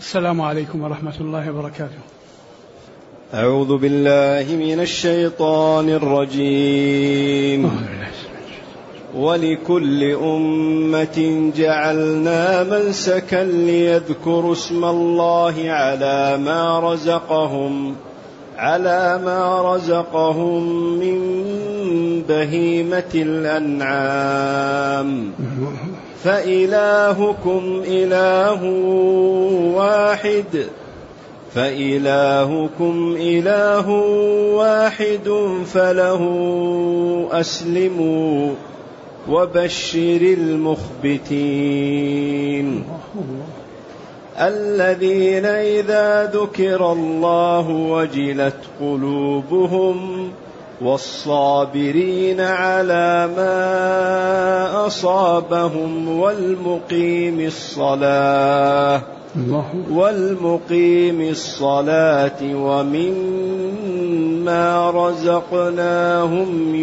السلام عليكم ورحمة الله وبركاته. أعوذ بالله من الشيطان الرجيم. ولكل أمة جعلنا منسكا ليذكروا اسم الله على ما رزقهم من بهيمة الأنعام فإلهكم إله واحد فله أسلموا وبشر المخبتين الذين إذا ذكر الله وجلت قلوبهم والصابرين على ما أصابهم والمقيم الصلاة ومما رزقناهم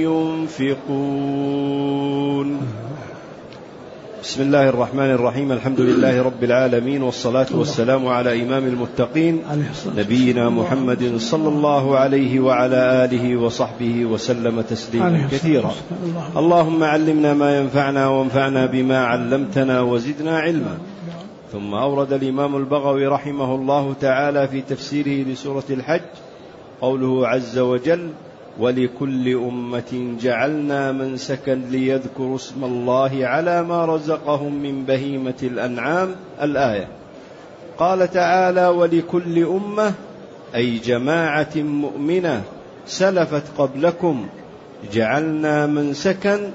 ينفقون. بسم الله الرحمن الرحيم. الحمد لله رب العالمين، والصلاة والسلام على إمام المتقين نبينا محمد صلى الله عليه وعلى آله وصحبه وسلم تسليما كثيرا. اللهم علمنا ما ينفعنا وانفعنا بما علمتنا وزدنا علما. ثم أورد الإمام البغوي رحمه الله تعالى في تفسيره لسورة الحج قوله عز وجل: ولكل أمة جعلنا منسكا ليذكروا اسم الله على ما رزقهم من بهيمة الأنعام. الآية. قال تعالى: ولكل أمة، أي جماعة مؤمنة سلفت قبلكم، جعلنا منسكا.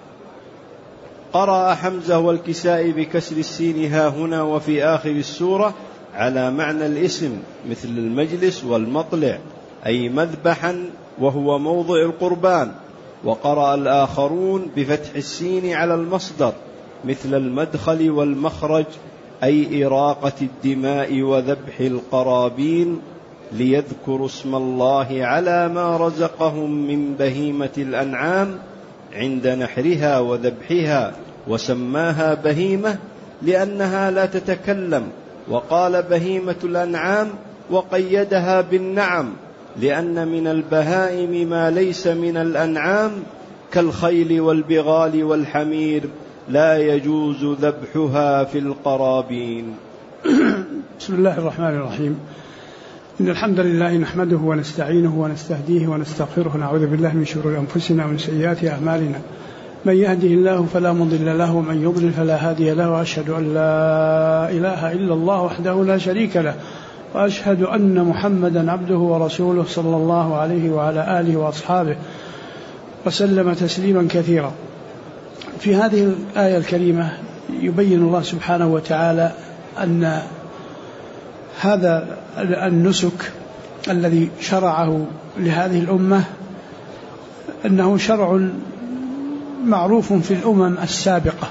قرأ حمزة والكسائي بكسر السين ها هنا وفي آخر السورة على معنى الاسم، مثل المجلس والمطلع، أي مذبحا وهو موضع القربان. وقرأ الآخرون بفتح السين على المصدر، مثل المدخل والمخرج، أي إراقة الدماء وذبح القرابين، ليذكروا اسم الله على ما رزقهم من بهيمة الأنعام عند نحرها وذبحها، وسماها بهيمة لأنها لا تتكلم، وقال بهيمة الأنعام وقيدها بالنعم، لأن من البهائم ما ليس من الأنعام كالخيل والبغال والحمير لا يجوز ذبحها في القرابين. بسم الله الرحمن الرحيم. إن الحمد لله نحمده ونستعينه ونستهديه ونستغفره، نعوذ بالله من شرور أنفسنا ومن سيئات أعمالنا، من يهده الله فلا مضل له ومن يضلل فلا هادي له، وأشهد أن لا إله إلا الله وحده لا شريك له، وأشهد أن محمدا عبده ورسوله صلى الله عليه وعلى آله وأصحابه وسلم تسليما كثيرا. في هذه الآية الكريمة يبين الله سبحانه وتعالى أن هذا النسك الذي شرعه لهذه الأمة أنه شرع معروف في الأمم السابقة،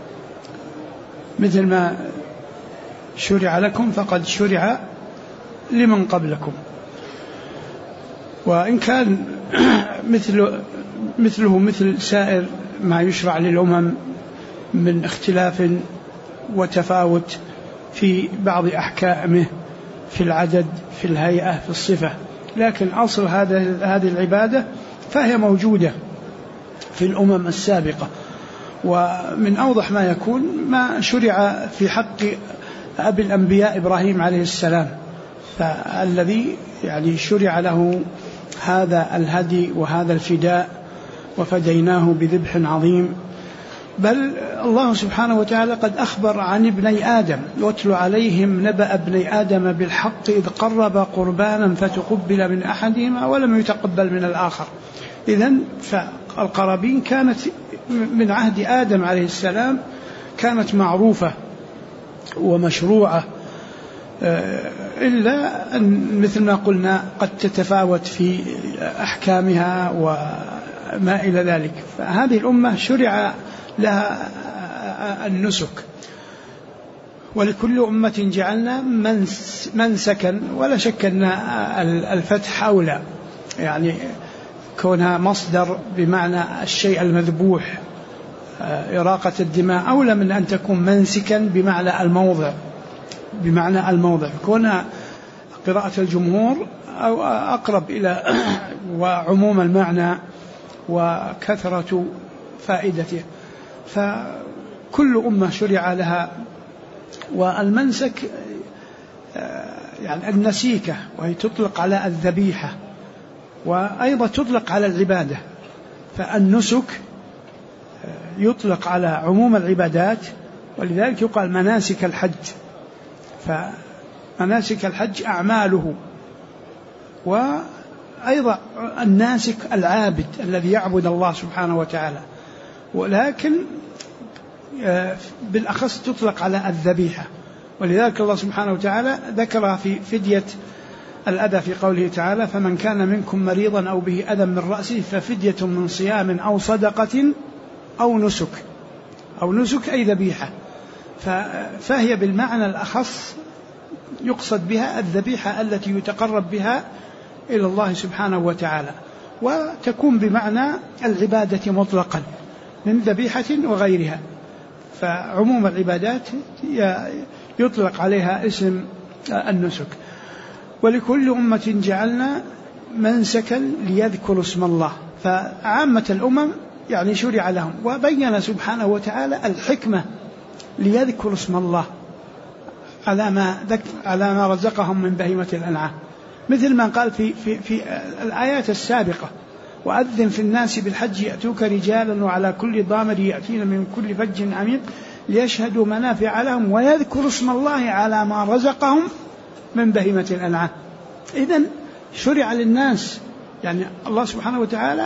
مثل ما شرع لكم فقد شرع لمن قبلكم، وإن كان مثله مثل سائر ما يشرع للأمم من اختلاف وتفاوت في بعض أحكامه، في العدد، في الهيئة، في الصفة، لكن أصل هذه العبادة فهي موجودة في الأمم السابقة. ومن أوضح ما يكون ما شرع في حق أبي الأنبياء إبراهيم عليه السلام، فالذي يعني شرع له هذا الهدي وهذا الفداء، وفديناه بذبح عظيم. بل الله سبحانه وتعالى قد أخبر عن ابني آدم: واتل عليهم نبأ ابني آدم بالحق إذ قربا قربانا فتقبل من أحدهما ولم يتقبل من الآخر. إذن فالقرابين كانت من عهد آدم عليه السلام، كانت معروفة ومشروعة، إلا أن مثل ما قلنا قد تتفاوت في أحكامها وما إلى ذلك. فهذه الأمة شرع لها النسك. ولكل أمة جعلنا منسكا، ولا شك أن الفتح أولى، يعني كونها مصدر بمعنى الشيء المذبوح، إراقة الدماء، أولى من أن تكون منسكا بمعنى الموضع، بمعنى الموضع، كون قراءة الجمهور أو أقرب إلى وعموم المعنى وكثرة فائدته. فكل أمة شرع لها. والمنسك يعني النسيكة، وهي تطلق على الذبيحة، وأيضا تطلق على العبادة. فالنسك يطلق على عموم العبادات، ولذلك يقال مناسك الحج. فمناسك الحج أعماله. وأيضا الناسك العابد الذي يعبد الله سبحانه وتعالى، ولكن بالأخص تطلق على الذبيحة. ولذلك الله سبحانه وتعالى ذكر في فدية الأذى في قوله تعالى: فمن كان منكم مريضا أو به أذى من رأسه ففدية من صيام أو صدقة أو نسك أي ذبيحة. فهي بالمعنى الأخص يقصد بها الذبيحة التي يتقرب بها إلى الله سبحانه وتعالى، وتكون بمعنى العبادة مطلقا من ذبيحة وغيرها. فعموم العبادات يطلق عليها اسم النسك. ولكل أمة جعلنا منسكا ليذكروا اسم الله. فعامة الأمم يعني شرع لهم، وبين سبحانه وتعالى الحكمة ليذكروا اسم الله على ما رزقهم من بهيمة الأنعام، مثل ما قال في الآيات السابقة: وأذن في الناس بالحج يأتوك رجالا وعلى كل ضامر يأتين من كل فج عميق ليشهدوا منافع لهم ويذكروا اسم الله على ما رزقهم من بهيمة الأنعام. إذن شرع للناس، يعني الله سبحانه وتعالى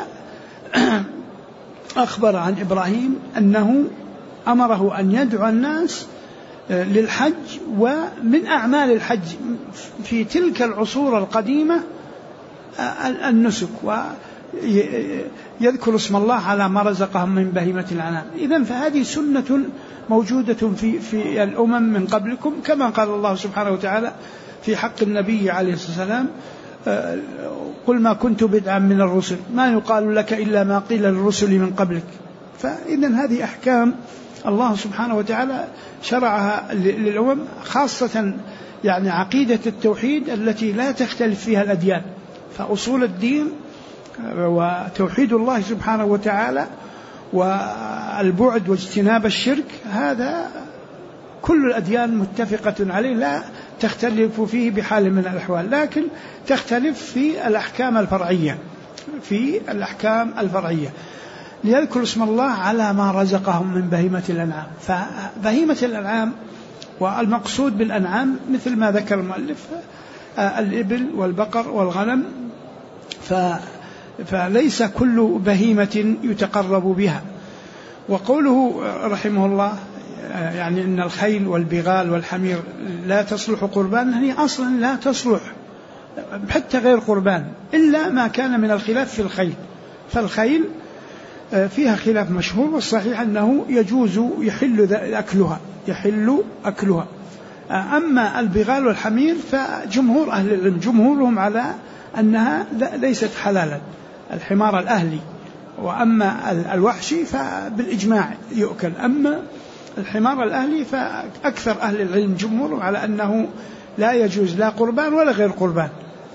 أخبر عن إبراهيم أنه أمره أن يدعو الناس للحج. ومن أعمال الحج في تلك العصور القديمة النسك، ويذكر اسم الله على ما رزقهم من بهيمة الأنعام. إذن فهذه سنة موجودة في الأمم من قبلكم، كما قال الله سبحانه وتعالى في حق النبي عليه الصلاة والسلام: قل ما كنت بدعا من الرسل ما يقال لك إلا ما قيل للرسل من قبلك. فإذن هذه أحكام الله سبحانه وتعالى شرعها للأمم، خاصة يعني عقيدة التوحيد التي لا تختلف فيها الأديان. فأصول الدين وتوحيد الله سبحانه وتعالى والبعد واجتناب الشرك، هذا كل الأديان متفقة عليه، لا تختلف فيه بحال من الأحوال، لكن تختلف في الأحكام الفرعية. ليذكر اسم الله على ما رزقهم من بهيمة الأنعام. فبهيمة الأنعام والمقصود بالأنعام مثل ما ذكر المؤلف الإبل والبقر والغنم. فليس كل بهيمة يتقرب بها. وقوله رحمه الله يعني إن الخيل والبغال والحمير لا تصلح قربان، هي أصلا لا تصلح حتى غير قربان إلا ما كان من الخلاف في الخيل. فالخيل فيها خلاف مشهور، والصحيح أنه يجوز يحل أكلها. أما البغال والحمير فجمهور أهل العلم جمهورهم على أنها ليست حلالا، الحمار الأهلي. وأما الوحشي فبالإجماع يؤكل. أما الحمار الأهلي فأكثر أهل العلم جمهورهم على أنه لا يجوز لا قربان ولا غير قربان.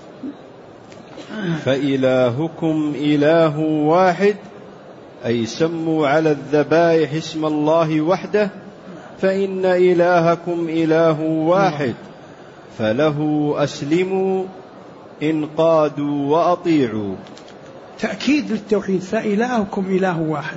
فإلهكم إله واحد، أي سموا على الذبائح اسم الله وحده، فإن إلهكم إله واحد فله أسلموا إن قادوا وأطيعوا. تأكيد للتوحيد، فإلهكم إله واحد.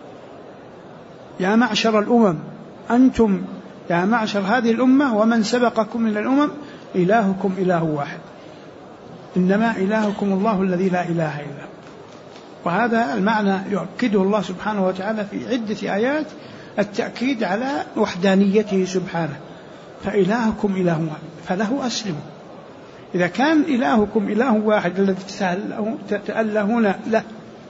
يا معشر الأمم، أنتم يا معشر هذه الأمة ومن سبقكم من الأمم، إلهكم إله واحد، إنما إلهكم الله الذي لا إله إلا هو. وهذا المعنى يؤكده الله سبحانه وتعالى في عدة آيات، التأكيد على وحدانيته سبحانه. فإلهكم إله واحد فله أسلموا. إذا كان إلهكم إله واحد الذي تألهون له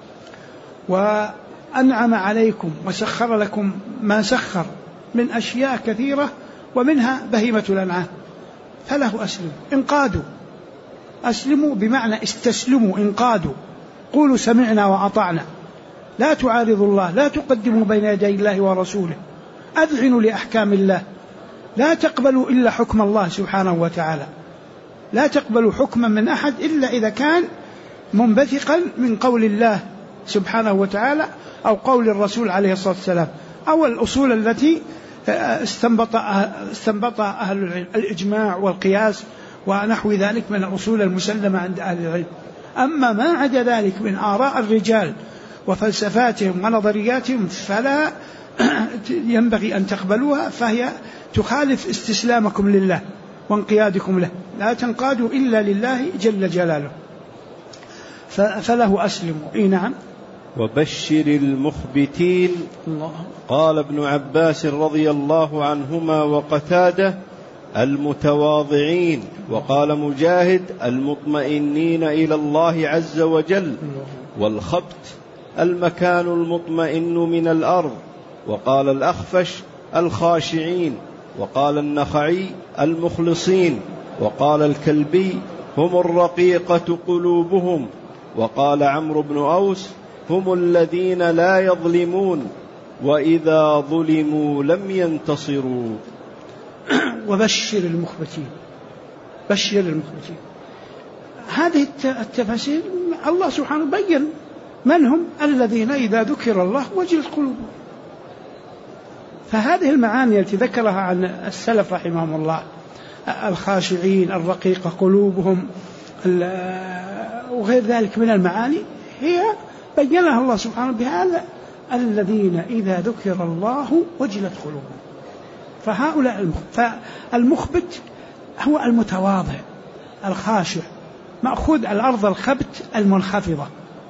وأنعم عليكم وسخر لكم ما سخر من أشياء كثيرة ومنها بهيمة الأنعام، فله أسلموا. انقادوا، أسلموا بمعنى استسلموا، انقادوا، قولوا سمعنا وأطعنا، لا تعارضوا الله، لا تقدموا بين يدي الله ورسوله، أذعنوا لأحكام الله. لا تقبلوا إلا حكم الله سبحانه وتعالى، لا تقبلوا حكما من أحد إلا إذا كان منبثقا من قول الله سبحانه وتعالى أو قول الرسول عليه الصلاة والسلام، أو الأصول التي استنبط أهل العلم، الإجماع والقياس ونحو ذلك من الأصول المسلمة عند أهل العلم. أما ما عدا ذلك من آراء الرجال وفلسفاتهم ونظرياتهم فلا ينبغي أن تقبلوها، فهي تخالف استسلامكم لله وانقيادكم له، لا تنقادوا إلا لله جل جلاله، فله أسلموا. نعم. وبشر المخبتين. الله. قال ابن عباس رضي الله عنهما وقتاده: المتواضعين. وقال مجاهد: المطمئنين إلى الله عز وجل. والخبت المكان المطمئن من الأرض. وقال الأخفش: الخاشعين. وقال النخعي: المخلصين. وقال الكلبي: هم الرقيقة قلوبهم. وقال عمرو بن أوس: هم الذين لا يظلمون وإذا ظلموا لم ينتصروا. وبشر المخبتين. بشر المخبتين، هذه التفاسير الله سبحانه بين من هم: الذين إذا ذكر الله وجلت قلوبهم. فهذه المعاني التي ذكرها عن السلف رحمهم الله، الخاشعين، الرقيقة قلوبهم، وغير ذلك من المعاني، هي بينها الله سبحانه بهذا: الذين إذا ذكر الله وجلت قلوبهم. فهؤلاء فالمخبت هو المتواضع الخاشع، مأخوذ الأرض الخبت المنخفضة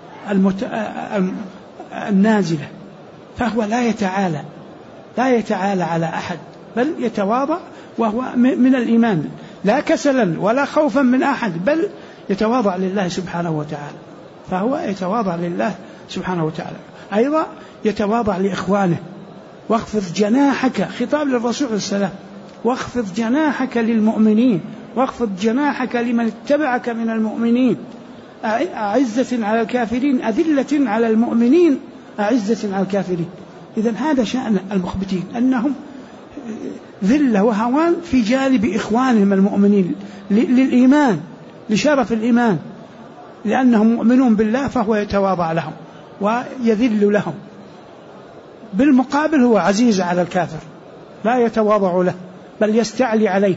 النازلة، فهو لا يتعالى على أحد، بل يتواضع، وهو من الإيمان، لا كسلا ولا خوفا من أحد، بل يتواضع لله سبحانه وتعالى. فهو يتواضع لله سبحانه وتعالى. أيضا يتواضع لإخوانه. واخفض جناحك، خطاب للرسول عليه السلام: واخفض جناحك للمؤمنين، واخفض جناحك لمن اتبعك من المؤمنين، أعزة على الكافرين أذلة على المؤمنين أعزة على الكافرين. إذن هذا شأن المخبتين، أنهم ذلة وهوان في جانب إخوانهم المؤمنين للإيمان، لشرف الإيمان، لأنهم مؤمنون بالله، فهو يتواضع لهم ويذل لهم. بالمقابل هو عزيز على الكافر، لا يتواضع له، بل يستعلي عليه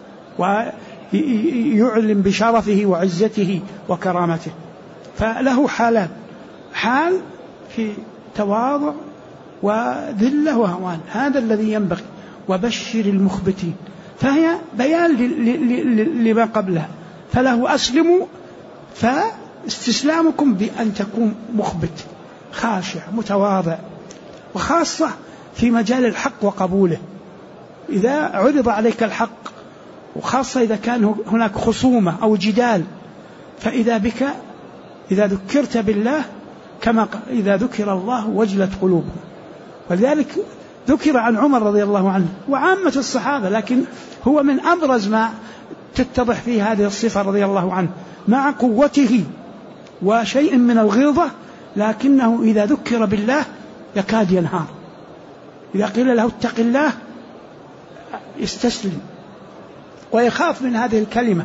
ويعلم بشرفه وعزته وكرامته. فله حالان: حال في تواضع وذلة وهوان، هذا الذي ينبغي. وبشر المخبتين، فهي بيان لما قبلها. فله أسلموا، فاستسلامكم بأن تكون مخبت خاشع متواضع، وخاصة في مجال الحق وقبوله. إذا عرض عليك الحق، وخاصة إذا كان هناك خصومة أو جدال، فإذا بك إذا ذكرت بالله كما إذا ذكر الله وجلت قلوبهم. ولذلك ذكر عن عمر رضي الله عنه وعامة الصحابة، لكن هو من أبرز ما تتضح فيه هذه الصفة رضي الله عنه، مع قوته وشيء من الغلظة، لكنه إذا ذكر بالله يكاد ينهار. إذا قيل له اتق الله يستسلم ويخاف من هذه الكلمة،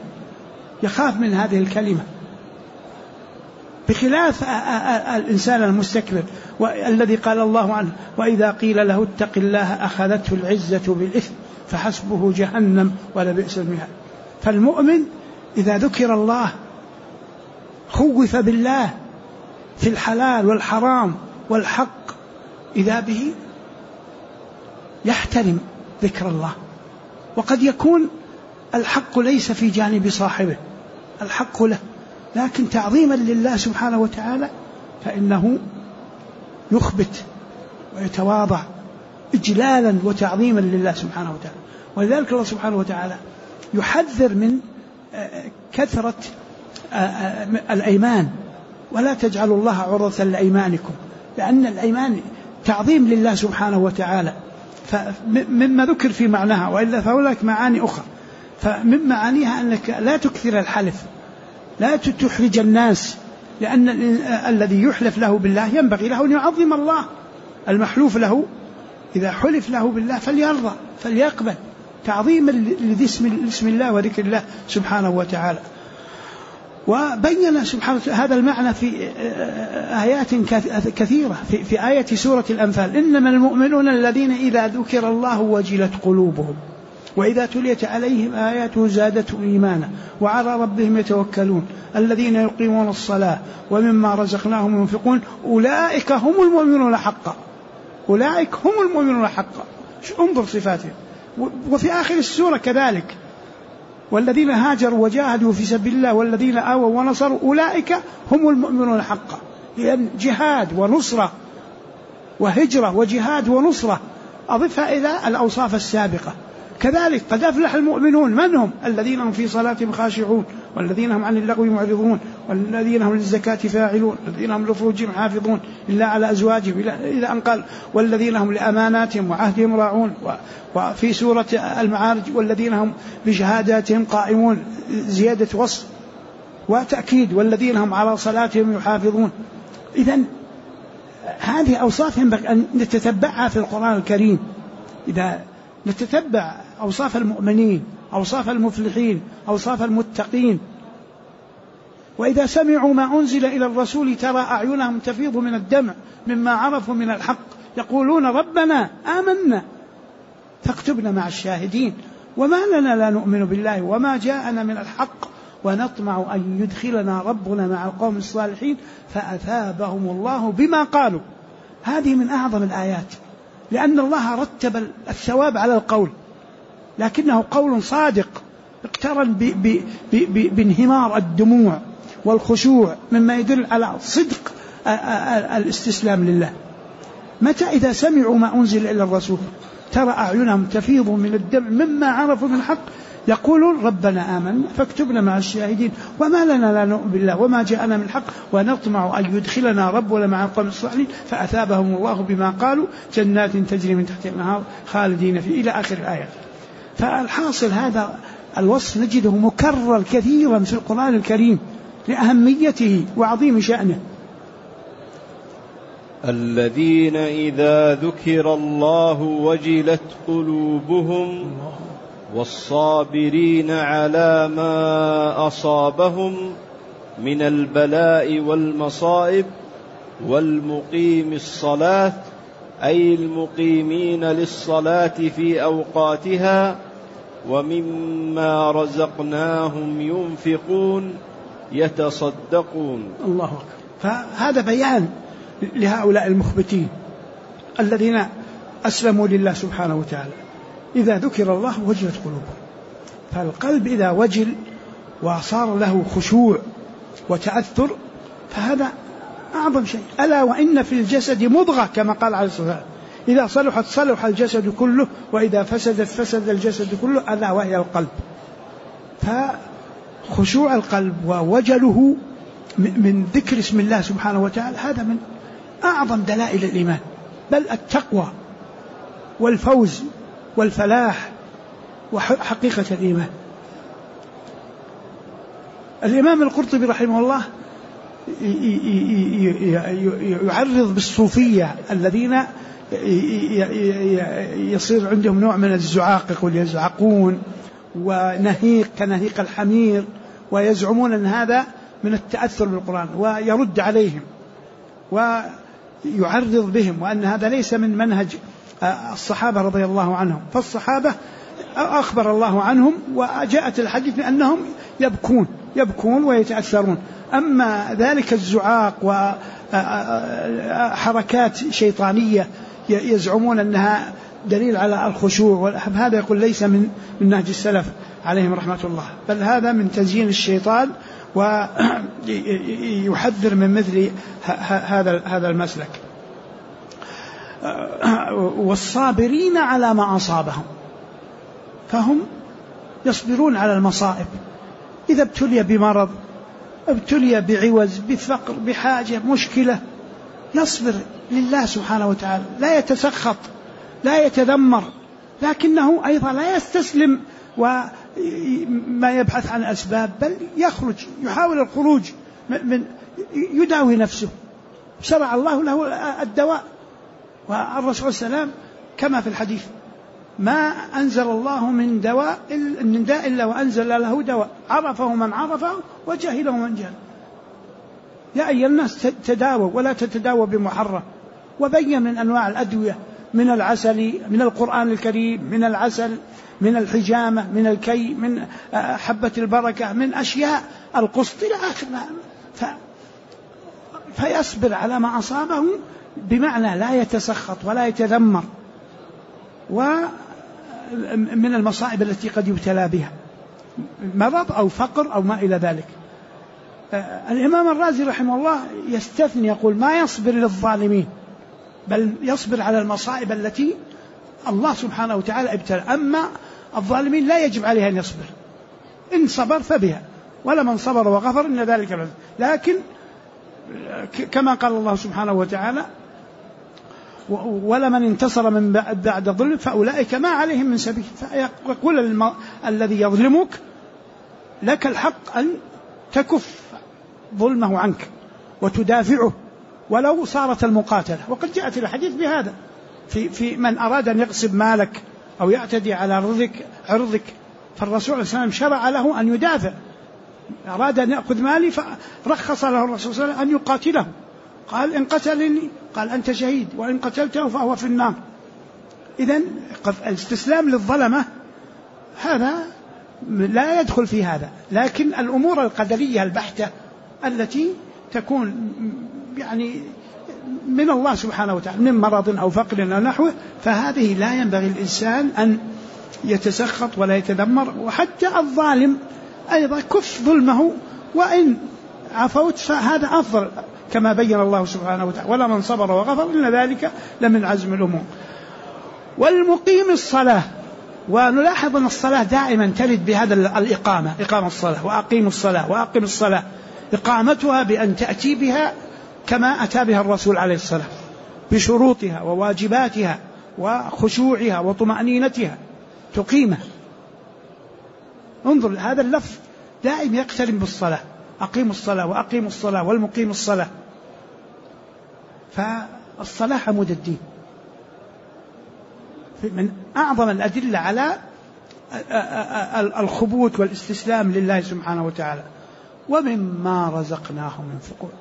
بخلاف الإنسان المستكبر والذي قال الله عنه: وإذا قيل له اتق الله أخذته العزة بالإثم فحسبه جهنم ولبئس المهاد. فالمؤمن إذا ذكر الله خوف بالله في الحلال والحرام والحق، إذا به يحترم ذكر الله. وقد يكون الحق ليس في جانب صاحبه، الحق له، لكن تعظيما لله سبحانه وتعالى فإنه يخبت ويتواضع إجلالا وتعظيما لله سبحانه وتعالى. ولذلك الله سبحانه وتعالى يحذر من كثرة الأيمان: ولا تجعلوا الله عرضة لأيمانكم، لأن الأيمان تعظيم لله سبحانه وتعالى، فمما ذكر في معناها، وإلا فهناك معاني أخرى. فمن معانيها أنك لا تكثر الحلف، لا تحرج الناس، لأن الذي يحلف له بالله ينبغي له أن يعظم الله. المحلوف له إذا حلف له بالله فليرضى فليقبل، تعظيما لاسم الله وذكر الله سبحانه وتعالى. وبين سبحانه هذا المعنى في آيات كثيرة. في آية سورة الأنفال: إنما المؤمنون الذين إذا ذكر الله وجلت قلوبهم وإذا تليت عليهم آياته زادتهم إيمانا وعلى ربهم يتوكلون الذين يقيمون الصلاة ومما رزقناهم ينفقون أولئك هم المؤمنون حقا. أولئك هم المؤمنون حقا. انظر صفاتهم. وفي آخر السورة كذلك: والذين هاجروا وجاهدوا في سبيل الله والذين آووا ونصروا أولئك هم المؤمنون حقا. لأن جهاد ونصرة وهجرة وجهاد ونصرة أضفها إلى الأوصاف السابقة. كذلك قد أفلح المؤمنون. من هم؟ الذين هم في صلاتهم خاشعون والذين هم عن اللغو معرضون والذين هم للزكاة فاعلون والذين هم لفروجهم حافظون إلا على أزواجهم إلى أن قال والذين هم لأماناتهم وعهدهم راعون. وفي سورة المعارج: والذين هم بشهاداتهم قائمون، زيادة وصف وتأكيد: والذين هم على صلاتهم يحافظون. إذن هذه أوصاف ينبغي أن نتتبعها في القرآن الكريم. إذا نتتبع أوصاف المؤمنين، أوصاف المفلحين، أوصاف المتقين، وإذا سمعوا ما أنزل إلى الرسول ترى أعينهم تفيض من الدمع مما عرفوا من الحق يقولون ربنا آمنا فاكتبنا مع الشاهدين وما لنا لا نؤمن بالله وما جاءنا من الحق ونطمع أن يدخلنا ربنا مع القوم الصالحين فأثابهم الله بما قالوا. هذه من أعظم الآيات، لأن الله رتب الثواب على القول، لكنه قول صادق اقترن بانهمار الدموع والخشوع مما يدل على صدق الاستسلام لله. متى؟ إذا سمعوا ما أنزل إلى الرسول ترى أعينهم تفيض من الدمع مما عرفوا من الحق يقولون ربنا آمنا فاكتبنا مع الشاهدين وما لنا لا نؤمن بالله وما جاءنا من الحق ونطمع أن يدخلنا ربنا مع القوم الصالحين فأثابهم الله بما قالوا جنات تجري من تحتها الأنهار خالدين فيه إلى آخر الآية. فالحاصل هذا الوصف نجده مكرر كثيرا في القرآن الكريم لأهميته وعظيم شأنه. الذين إذا ذكر الله وجلت قلوبهم والصابرين على ما أصابهم من البلاء والمصائب والمقيم الصلاة أي المقيمين للصلاة في أوقاتها ومما رزقناهم ينفقون يتصدقون. الله أكبر. فهذا بيان لهؤلاء المخبتين الذين أسلموا لله سبحانه وتعالى. إذا ذكر الله وجلت قلوبهم، فالقلب إذا وجل وصار له خشوع وتأثر فهذا أعظم شيء. ألا وإن في الجسد مضغة كما قال عليه الصلاة والسلام إذا صلحت صلح الجسد كله وإذا فسدت فسد الجسد كله ألا وهي القلب. فخشوع القلب ووجله من ذكر اسم الله سبحانه وتعالى هذا من أعظم دلائل الإيمان، بل التقوى والفوز والفلاح وحقيقة الإيمان. الإمام القرطبي رحمه الله يعرض بالصوفية الذين يصير عندهم نوع من الزعاق، يقول يزعقون ونهيق كنهيق الحمير ويزعمون أن هذا من التأثر بالقرآن، ويرد عليهم ويعرض بهم وأن هذا ليس من منهج الصحابة رضي الله عنهم. فالصحابة أخبر الله عنهم وجاءت الحديث أنهم يبكون ويتأثرون. أما ذلك الزعاق وحركات شيطانية يزعمون أنها دليل على الخشوع، هذا يقول ليس من نهج السلف عليهم رحمة الله، بل هذا من تزيين الشيطان ويحذر من مثل هذا المسلك. والصابرين على ما أصابهم، فهم يصبرون على المصائب. إذا ابتلي بمرض، ابتلي بعوز، بفقر، بحاجة، مشكلة، يصبر لله سبحانه وتعالى، لا يتسخط، لا يتذمر، لكنه أيضا لا يستسلم وما يبحث عن أسباب، بل يحاول الخروج من يداوي نفسه. شرع الله له الدواء، والرسول صلى الله عليه وسلم كما في الحديث ما أنزل الله من داء إلا وأنزل له دواء، عرفه من عرفه وجهله من جهله. يا أيها الناس تداووا ولا تتداووا بمحرم، وبين من أنواع الأدوية، من العسل، من القرآن الكريم، من العسل، من الحجامة، من الكي، من حبة البركة، من أشياء القسط إلى آخرها. فيصبر على ما أصابه، بمعنى لا يتسخط ولا يتذمر، ومن المصائب التي قد يبتلى بها، مرض أو فقر أو ما إلى ذلك. الإمام الرازي رحمه الله يستثني، يقول ما يصبر للظالمين، بل يصبر على المصائب التي الله سبحانه وتعالى ابتلى. أما الظالمين لا يجب عليه أن يصبر، إن صبر فبها، ولمن صبر وغفر إن ذلك بعد. لكن كما قال الله سبحانه وتعالى ولمن انتصر من بعد ظلم فأولئك ما عليهم من سبيل. فيقول الذي يظلمك لك الحق أن تكف ظلمه عنك وتدافعه ولو صارت المقاتلة. وقد جاءت الحديث بهذا في من أراد أن يغصب مالك أو يعتدي على عرضك، فالرسول صلى الله عليه وسلم شرع له أن يدافع. أراد أن يأخذ مالي فرخص له الرسول صلى الله عليه وسلم أن يقاتله، قال إن قتلني قال أنت شهيد، وإن قتلته فهو في النار. إذن الاستسلام للظلمة هذا لا يدخل في هذا. لكن الأمور القدرية البحتة التي تكون يعني من الله سبحانه وتعالى، من مرض أو فقر أو نحوه، فهذه لا ينبغي الإنسان أن يتسخط ولا يتذمر. وحتى الظالم أيضا كف ظلمه، وإن عفوت فهذا أفضل، كما بين الله سبحانه وتعالى ولا من صبر وغفر إن ذلك لمن عزم الأمور. والمقيم الصلاة، ونلاحظ أن الصلاة دائما ترد بهذا الإقامة، إقام الصلاة، وأقيم الصلاة وأقم الصلاة، إقامتها بأن تأتي بها كما أتى بها الرسول عليه الصلاة، بشروطها وواجباتها وخشوعها وطمأنينتها، تقيمه. انظر هذا اللفظ دائما يقترن بالصلاة، أقيم الصلاة وأقيم الصلاة والمقيم الصلاة. فالصلاة عمود الدين، من أعظم الأدلة على الخبوت والاستسلام لله سبحانه وتعالى. ومما رزقناهم ينفقون،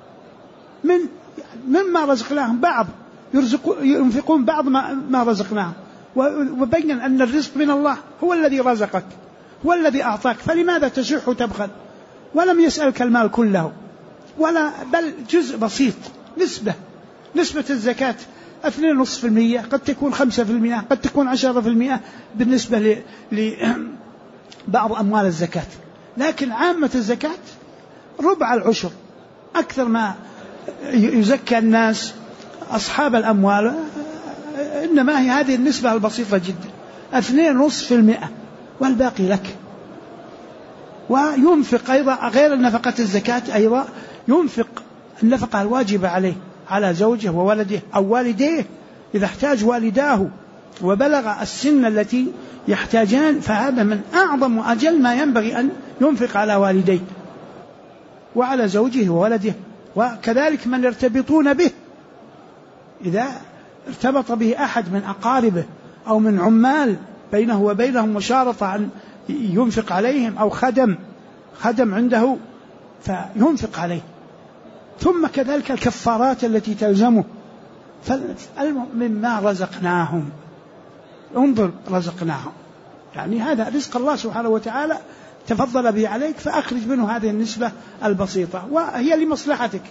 مما رزقناهم، بعض ينفقون بعض ما رزقناهم، وبين أن الرزق من الله، هو الذي رزقك، هو الذي أعطاك، فلماذا تشح وتبخل؟ ولم يسألك المال كله، بل جزء بسيط، نسبة الزكاة 2.5%، قد تكون 5%، قد تكون 10% بالنسبة لبعض أموال الزكاة. لكن عامة الزكاة ربع العشر، أكثر ما يزكى الناس أصحاب الأموال، إنما هي هذه النسبة البسيطة جدا، 2.5%، والباقي لك. وينفق أيضا غير النفقة الزكاة، أيضا ينفق النفقة الواجبة عليه، على زوجه وولده أو والديه إذا احتاج والداه وبلغ السن التي يحتاجان، فهذا من أعظم وأجل ما ينبغي أن ينفق على والديه وعلى زوجه وولده. وكذلك من يرتبطون به، إذا ارتبط به أحد من أقاربه أو من عمال بينه وبينهم مشارطة أن ينفق عليهم، أو خدم عنده فينفق عليه. ثم كذلك الكفارات التي تلزمه. مما رزقناهم، انظر رزقناهم، يعني هذا رزق الله سبحانه وتعالى تفضل به عليك، فأخرج منه هذه النسبة البسيطة، وهي لمصلحتك.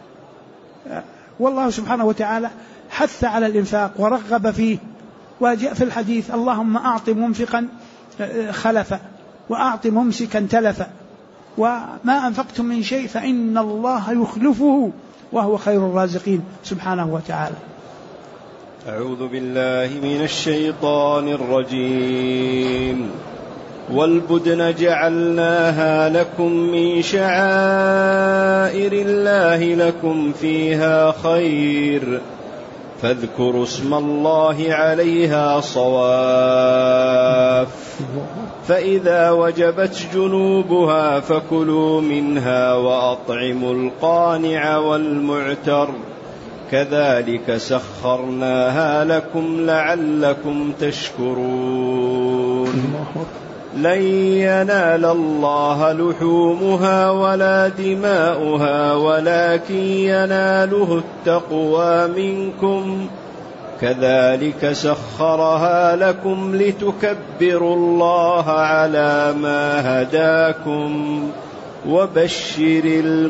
والله سبحانه وتعالى حث على الإنفاق ورغب فيه، وجاء في الحديث اللهم أعط منفقا خلفا وأعط ممسكا تلفا، وما أنفقتم من شيء فإن الله يخلفه وهو خير الرازقين سبحانه وتعالى. أعوذ بالله من الشيطان الرجيم. والبدن جعلناها لكم من شعائر الله لكم فيها خير، فاذكروا اسم الله عليها صواف، فإذا وجبت جنوبها فكلوا منها وأطعموا القانع والمعتر، كذلك سخرناها لكم لعلكم تشكرون لن ينال الله لحومها ولا دماؤها ولكن يناله التقوى منكم كذلك سخرها لكم لتكبروا الله على ما هداكم وبشر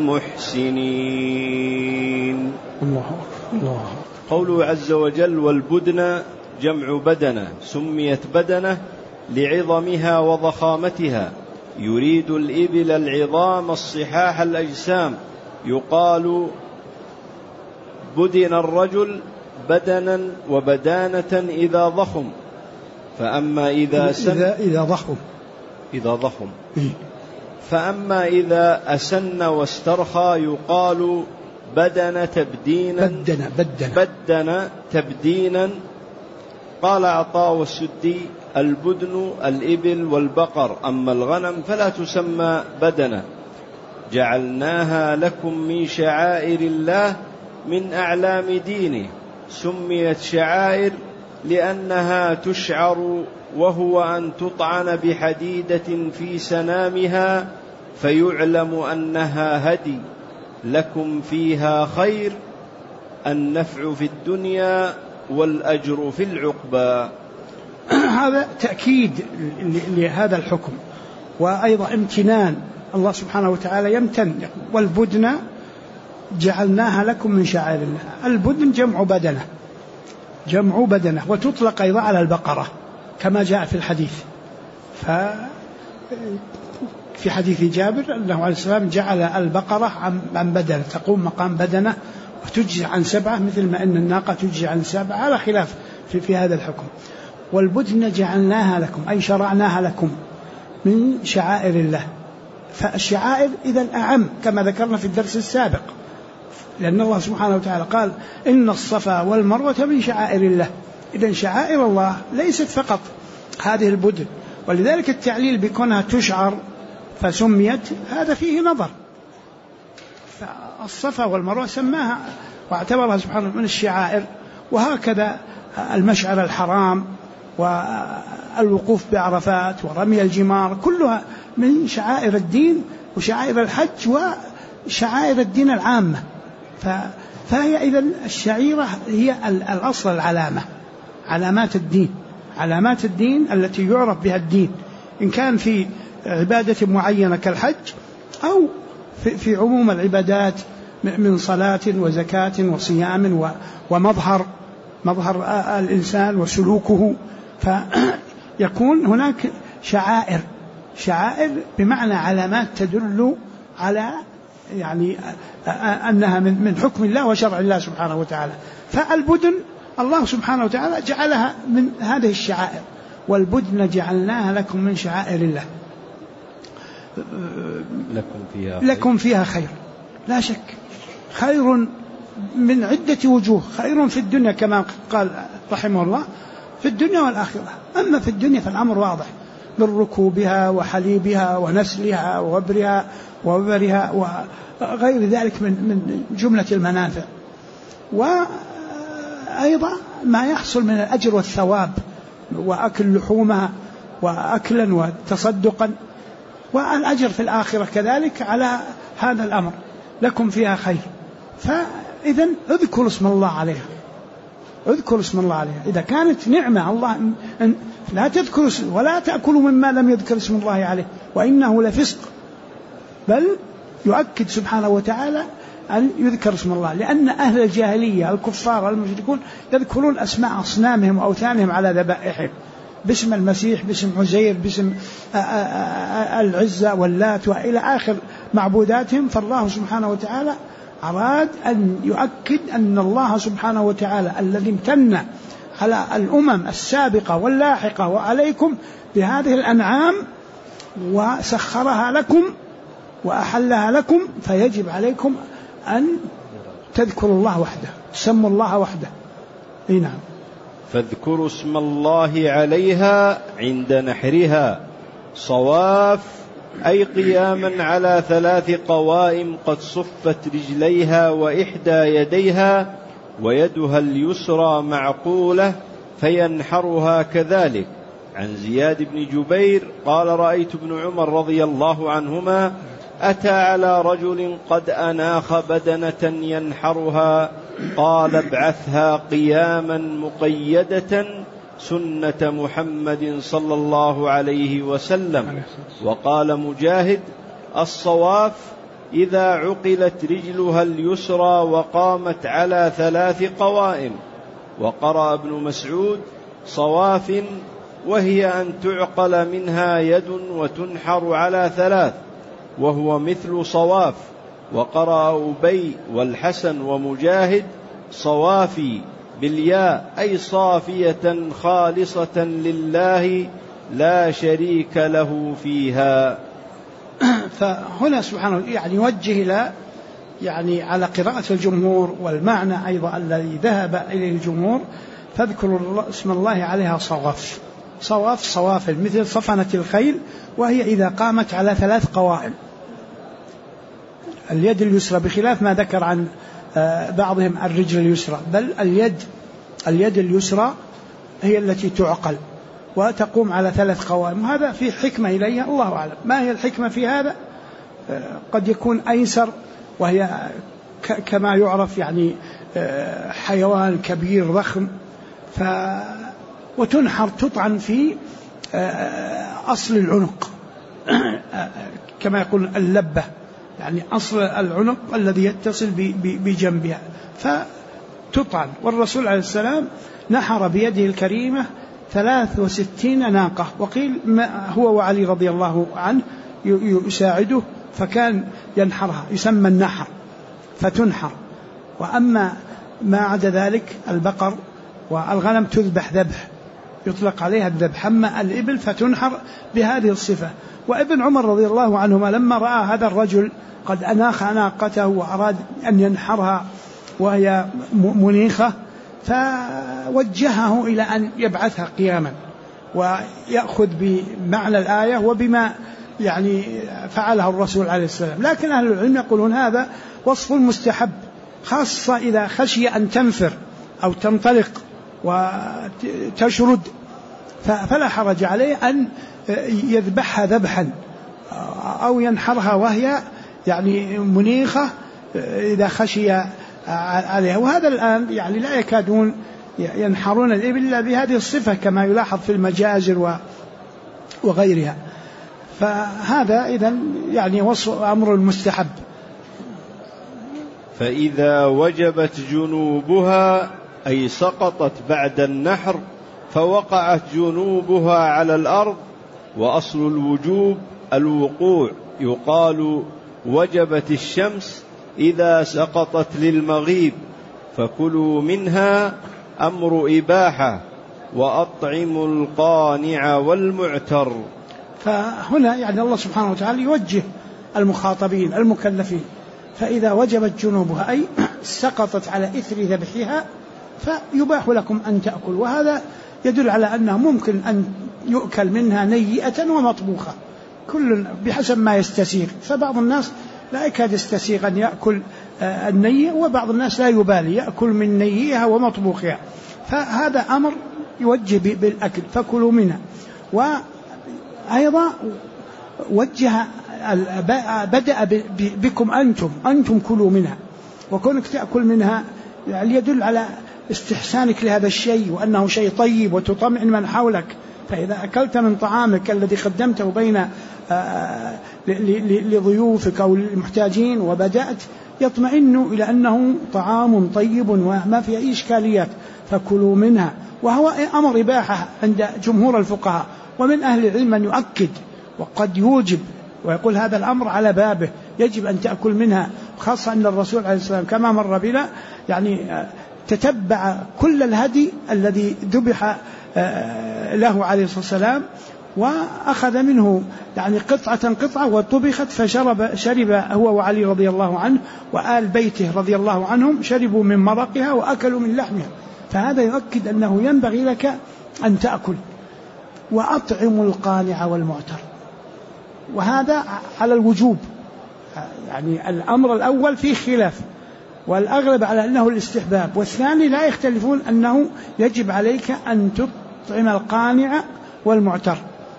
المحسنين. الله. قوله عز وجل والبدن جمع بدنة سميت بدنة لعظمها وضخامتها، يريد الإبل العظام الصحاح الأجسام، يقال بدن الرجل بدنا وبدانة إذا ضخم، فأما إذا ضخم فأما إذا أسن واسترخى يقال بدن تبدينا. قال عطاء والسدي البدن الإبل والبقر، أما الغنم فلا تسمى بدنة. جعلناها لكم من شعائر الله من أعلام دينه، سميت شعائر لأنها تشعر، وهو أن تطعن بحديدة في سنامها فيعلم أنها هدي، لكم فيها خير، النفع في الدنيا والأجر في العقبى. هذا تأكيد لهذا الحكم، وأيضا امتنان. الله سبحانه وتعالى يمتن، والبدن جعلناها لكم من شعائر الله. البدن جمع بدنة، وتطلق أيضا على البقرة كما جاء في الحديث. في حديث جابر أنه عليه السلام جعل البقرة عن بدنة، تقوم مقام بدنة وتجزي عن 7، مثل ما أن الناقة تجزي عن 7، على خلاف في هذا الحكم. والبدن جعلناها لكم أي شرعناها لكم من شعائر الله. فالشعائر إذا أعم كما ذكرنا في الدرس السابق، لأن الله سبحانه وتعالى قال إن الصفا والمروة من شعائر الله. إذن شعائر الله ليست فقط هذه البدن، ولذلك التعليل بكونها تشعر فسميت هذا فيه نظر. فالصفا والمروة سماها واعتبرها سبحانه من الشعائر، وهكذا المشعر الحرام والوقوف بعرفات ورمي الجمار كلها من شعائر الدين وشعائر الحج وشعائر الدين العامة. فهي إذن الشعيرة هي الأصل، العلامة، علامات الدين التي يعرف بها الدين، إن كان في عبادة معينة كالحج أو في عموم العبادات من صلاة وزكاة وصيام ومظهر الإنسان وسلوكه. فيكون هناك شعائر بمعنى علامات تدل على يعني أنها من حكم الله وشرع الله سبحانه وتعالى. فالبدن الله سبحانه وتعالى جعلها من هذه الشعائر، والبدن جعلناها لكم من شعائر الله، لكم فيها خير، لا شك خير من عدة وجوه، خير في الدنيا كما قال رحمه الله في الدنيا والآخرة. أما في الدنيا فالأمر واضح، من ركوبها وحليبها ونسلها ووبرها وغير ذلك من جملة المنافع، وأيضا ما يحصل من الأجر والثواب، وأكل لحومها وأكلا وتصدقا، والأجر في الآخرة كذلك على هذا الأمر، لكم فيها خير. فإذا اذكروا اسم الله عليها، إذا كانت نعمة الله لا تذكروا ولا تأكلوا مما لم يذكر اسم الله عليه وإنه لفسق، بل يؤكد سبحانه وتعالى أن يذكر اسم الله، لأن أهل الجاهلية الكفار المشركون يذكرون أسماء أصنامهم وأوثانهم على ذبائحهم باسم المسيح، باسم عزير، باسم العزة واللات وإلى آخر معبوداتهم. فالله سبحانه وتعالى أراد أن يؤكد أن الله سبحانه وتعالى الذي امتن على الأمم السابقة واللاحقة وعليكم بهذه الأنعام وسخرها لكم وأحلها لكم، فيجب عليكم أن تذكروا الله وحده، تسموا الله وحده. نعم. فاذكروا اسم الله عليها عند نحرها صواف، أي قياما على 3 قوائم قد صفت رجليها وإحدى يديها ويدها اليسرى معقولة فينحرها كذلك. عن زياد بن جبير قال رأيت ابن عمر رضي الله عنهما أتى على رجل قد أناخ بدنة ينحرها، قال ابعثها قياما مقيدة سنة محمد صلى الله عليه وسلم. وقال مجاهد الصواف إذا عقلت رجلها اليسرى وقامت على 3 قوائم. وقرأ ابن مسعود صواف وهي أن تعقل منها يد وتنحر على 3، وهو مثل صواف. وقرأ أبي والحسن ومجاهد صوافي بالياء أي صافية خالصة لله لا شريك له فيها. فهنا سبحانه يعني يوجه إلى على قراءة الجمهور، والمعنى أيضا الذي ذهب إليه الجمهور، فاذكروا اسم الله عليها صواف مثل صفنة الخيل، وهي إذا قامت على 3 قوائم. اليد اليسرى بخلاف ما ذكر عن بعضهم الرجل اليسرى، بل اليد اليسرى هي التي تعقل وتقوم على 3 قوائم. هذا في حكمة إليها، الله أعلم ما هي الحكمة في هذا. قد يكون أيسر، وهي كما يعرف حيوان كبير ضخم، وتنحر تطعن في أصل العنق كما يقول اللبة، أصل العنق الذي يتصل بجنبها فتطعن. والرسول عليه السلام نحر بيده الكريمة 63 ناقة، وقيل هو وعلي رضي الله عنه يساعده، فكان ينحرها، يسمى النحر فتنحر. وأما ما عدا ذلك البقر والغنم تذبح ذبح يطلق عليها الذبح. أما الإبل فتنحر بهذه الصفة. وابن عمر رضي الله عنهما لما رأى هذا الرجل قد أناخ ناقته وأراد أن ينحرها وهي منيخة، فوجهه إلى أن يبعثها قياما ويأخذ بمعنى الآية وبما فعله الرسول عليه السلام. لكن أهل العلم يقولون هذا وصف مستحب، خاصة إذا خشي أن تنفر أو تنطلق وتشرد، فلا حرج عليه أن يذبحها ذبحا أو ينحرها وهي منيخة إذا خشي عليها. وهذا الآن لا يكادون ينحرون الإبل إلا بهذه الصفة كما يلاحظ في المجازر وغيرها. فهذا إذن وصف أمر المستحب. فإذا وجبت جنوبها أي سقطت بعد النحر فوقعت جنوبها على الأرض، وأصل الوجوب الوقوع، يقال وجبت الشمس إذا سقطت للمغيب، فكلوا منها أمر إباحة، وأطعموا القانع والمعتر. فهنا الله سبحانه وتعالى يوجه المخاطبين المكلفين، فإذا وجبت جنوبها أي سقطت على إثر ذبحها فيباح لكم أن تأكل. وهذا يدل على أنه ممكن أن يؤكل منها نيئة ومطبوخة، كل بحسب ما يستسيغ. فبعض الناس لا يكاد يستسيغ أن يأكل النيئة، وبعض الناس لا يبالي يأكل من نيئها ومطبوخها، فهذا أمر يوجه بالأكل فكلوا منها. وأيضا بدأ بكم أنتم كلوا منها، وكونك تأكل منها يدل على استحسانك لهذا الشيء وأنه شيء طيب وتطمئن من حولك. فإذا أكلت من طعامك الذي قدمته بين لضيوفك أو للمحتاجين وبدأت يطمئن إلى أنه طعام طيب وما فيه أي إشكاليات، فكلوا منها. وهو أمر إباحة عند جمهور الفقهاء، ومن أهل العلم من يؤكد وقد يوجب ويقول هذا الأمر على بابه يجب أن تأكل منها، خاصة أن الرسول عليه السلام كما مر بنا تتبع كل الهدي الذي ذبح له عليه الصلاة والسلام، وأخذ منه قطعة وطبخت فشرب هو وعلي رضي الله عنه وآل بيته رضي الله عنهم، شربوا من مرقها وأكلوا من لحمها. فهذا يؤكد أنه ينبغي لك أن تأكل. وأطعموا القانع والمعتر، وهذا على الوجوب. الأمر الأول فيه خلاف، والأغلب على أنه الاستحباب. والثاني لا يختلفون أنه يجب عليك أن تطعم القانع والمعتر.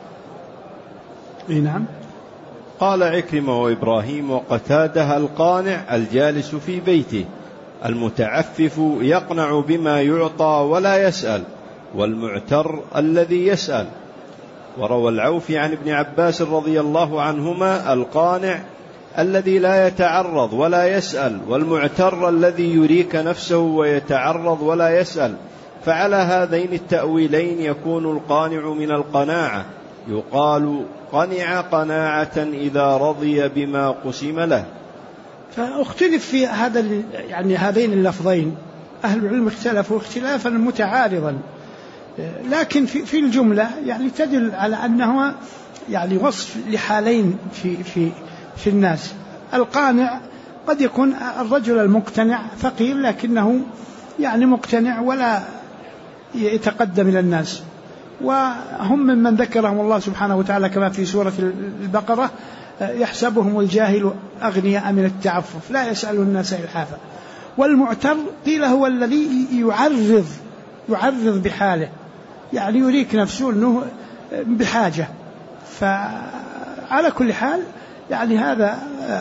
نعم. قال عكرمة وإبراهيم وقتادة: القانع الجالس في بيته، المتعفف يقنع بما يعطى ولا يسأل، والمعتر الذي يسأل. وروى العوفي عن ابن عباس رضي الله عنهما: القانع الذي لا يتعرض ولا يسأل، والمعتر الذي يريك نفسه ويتعرض ولا يسأل. فعلى هذين التأويلين يكون القانع من القناعة، يقال قنع قناعة إذا رضي بما قسم له. فاختلف في هذا يعني هذين اللفظين، أهل العلم اختلفوا اختلافا متعارضا، لكن في الجملة يعني تدل على أنه يعني وصف لحالين في الناس. القانع قد يكون الرجل المقتنع فقير لكنه يعني مقتنع ولا يتقدم إلى الناس، وهم ممن ذكرهم الله سبحانه وتعالى كما في سورة البقرة: يحسبهم الجاهل أغنياء من التعفف لا يسأل الناس إلحافا. والمعتر قيل هو الذي يعرض بحاله، يعني يريك نفسه أنه بحاجة. فعلى كل حال يعني هذا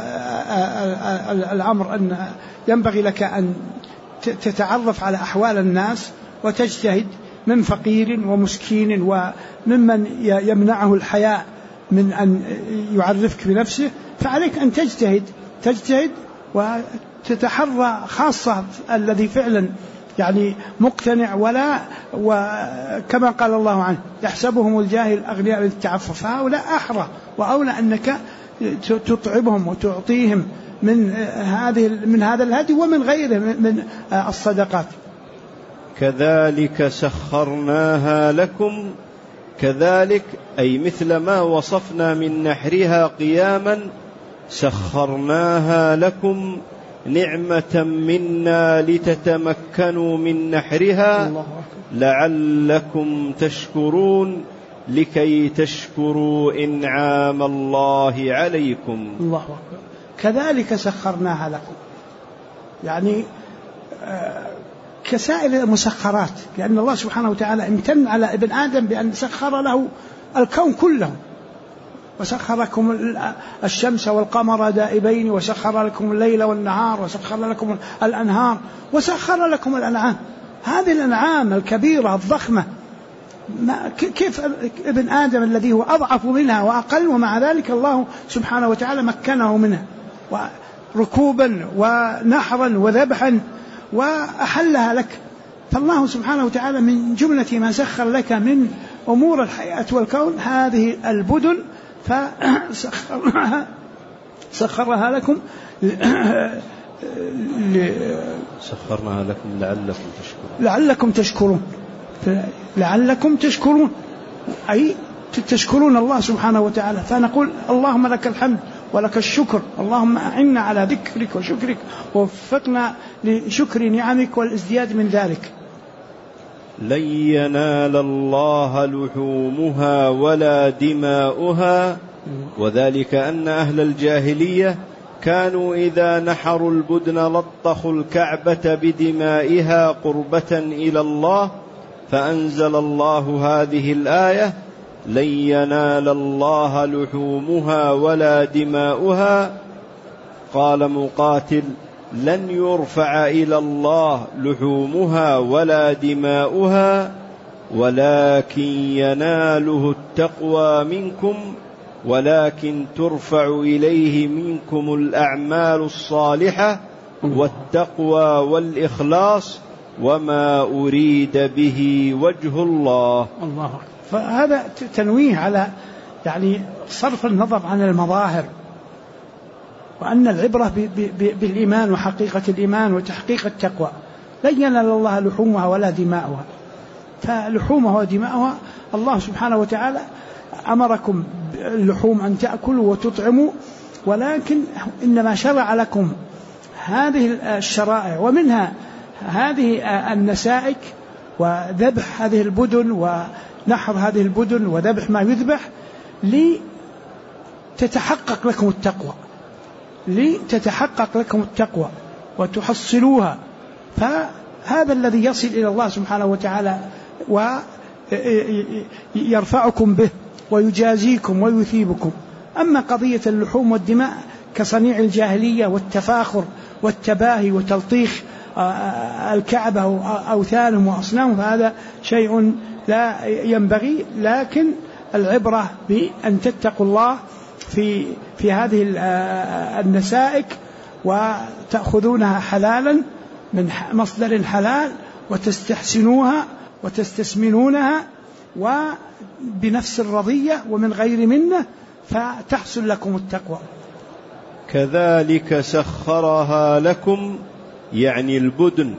الأمر أن ينبغي لك أن تتعرف على أحوال الناس وتجتهد من فقير ومسكين وممن يمنعه الحياء من أن يعرفك بنفسه، فعليك أن تجتهد وتتحرى خاصة الذي فعلا يعني مقتنع وكما قال الله عنه: يحسبهم الجاهل أغنياء من التعفف. فهؤلاء أحرى وأولى أنك تطعبهم وتعطيهم من هذا الهدي ومن غيره من الصدقات. كذلك سخرناها لكم، كذلك أي مثل ما وصفنا من نحرها قياما سخرناها لكم نعمة منا لتتمكنوا من نحرها لعلكم تشكرون، لكي تشكروا إنعام الله عليكم. الله أكبر. كذلك سخرناها لكم، يعني كسائر المسخرات، لأن الله سبحانه وتعالى امتن على ابن آدم بأن سخر له الكون كله، وسخر لكم الشمس والقمر دائبين، وسخر لكم الليل والنهار، وسخر لكم الأنهار، وسخر لكم الأنعام. هذه الأنعام الكبيرة الضخمة كيف ابن آدم الذي هو أضعف منها وأقل، ومع ذلك الله سبحانه وتعالى مكنه منها وركوبا ونحرا وذبحا وأحلها لك. فالله سبحانه وتعالى من جملة ما سخر لك من أمور الحياة والكون هذه البدن، فسخرها لكم سخرناها لكم لعلكم تشكرون، أي تشكرون الله سبحانه وتعالى. فنقول اللهم لك الحمد ولك الشكر، اللهم أعنا على ذكرك وشكرك ووفقنا لشكر نعمك والازدياد من ذلك. لن ينال الله لحومها ولا دماؤها، وذلك أن أهل الجاهلية كانوا إذا نحروا البدن لطخوا الكعبة بدمائها قربة إلى الله، فأنزل الله هذه الآية: لن ينال الله لحومها ولا دماؤها. قال مقاتل: لن يرفع إلى الله لحومها ولا دماؤها، ولكن يناله التقوى منكم، ولكن ترفع إليه منكم الأعمال الصالحة والتقوى والإخلاص، وما أريد به وجه الله. الله. فهذا تنويه على يعني صرف النظر عن المظاهر، وأن العبرة بالإيمان وحقيقة الإيمان وتحقيق التقوى. لن ينال الله لحومها ولا دماؤها، فلحومها ودماؤها الله سبحانه وتعالى أمركم اللحوم أن تأكلوا وتطعموا، ولكن إنما شرع لكم هذه الشرائع، ومنها هذه النسائك وذبح هذه البدن ونحر هذه البدن وذبح ما يذبح لتتحقق لكم التقوى، وتحصلوها. فهذا الذي يصل إلى الله سبحانه وتعالى ويرفعكم به ويجازيكم ويثيبكم. أما قضية اللحوم والدماء كصنيع الجاهلية والتفاخر والتباهي وتلطيخ الكعبة وأوثانهم وأصنامهم فهذا شيء لا ينبغي، لكن العبرة بأن تتقوا الله في هذه النسائك وتأخذونها حلالا من مصدر حلال وتستحسنوها وتستسمنونها وبنفس الرضية ومن غير منه فتحصل لكم التقوى. كذلك سخرها لكم يعني البدن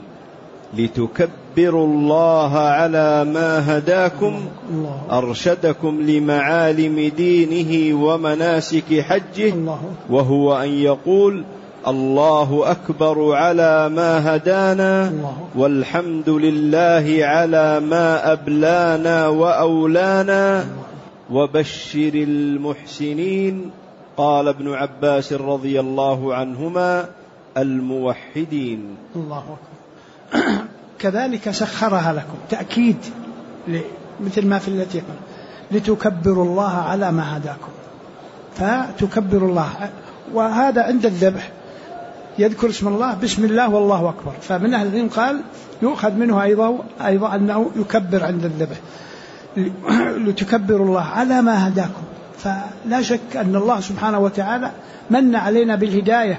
لتكبروا الله على ما هداكم أرشدكم لمعالم دينه ومناسك حجه، وهو أن يقول الله أكبر على ما هدانا والحمد لله على ما أبلانا وأولانا وبشر المحسنين. قال ابن عباس رضي الله عنهما الموحدين. الله أكبر. كذلك سخرها لكم تأكيد مثل ما في التي قال لتكبروا الله على ما هداكم، فتكبروا الله. وهذا عند الذبح يذكر اسم الله بسم الله والله أكبر، فمن أهل العلم قال يؤخذ منه أيضا أنه يكبر عند الذبح لتكبروا الله على ما هداكم. فلا شك أن الله سبحانه وتعالى من علينا بالهداية،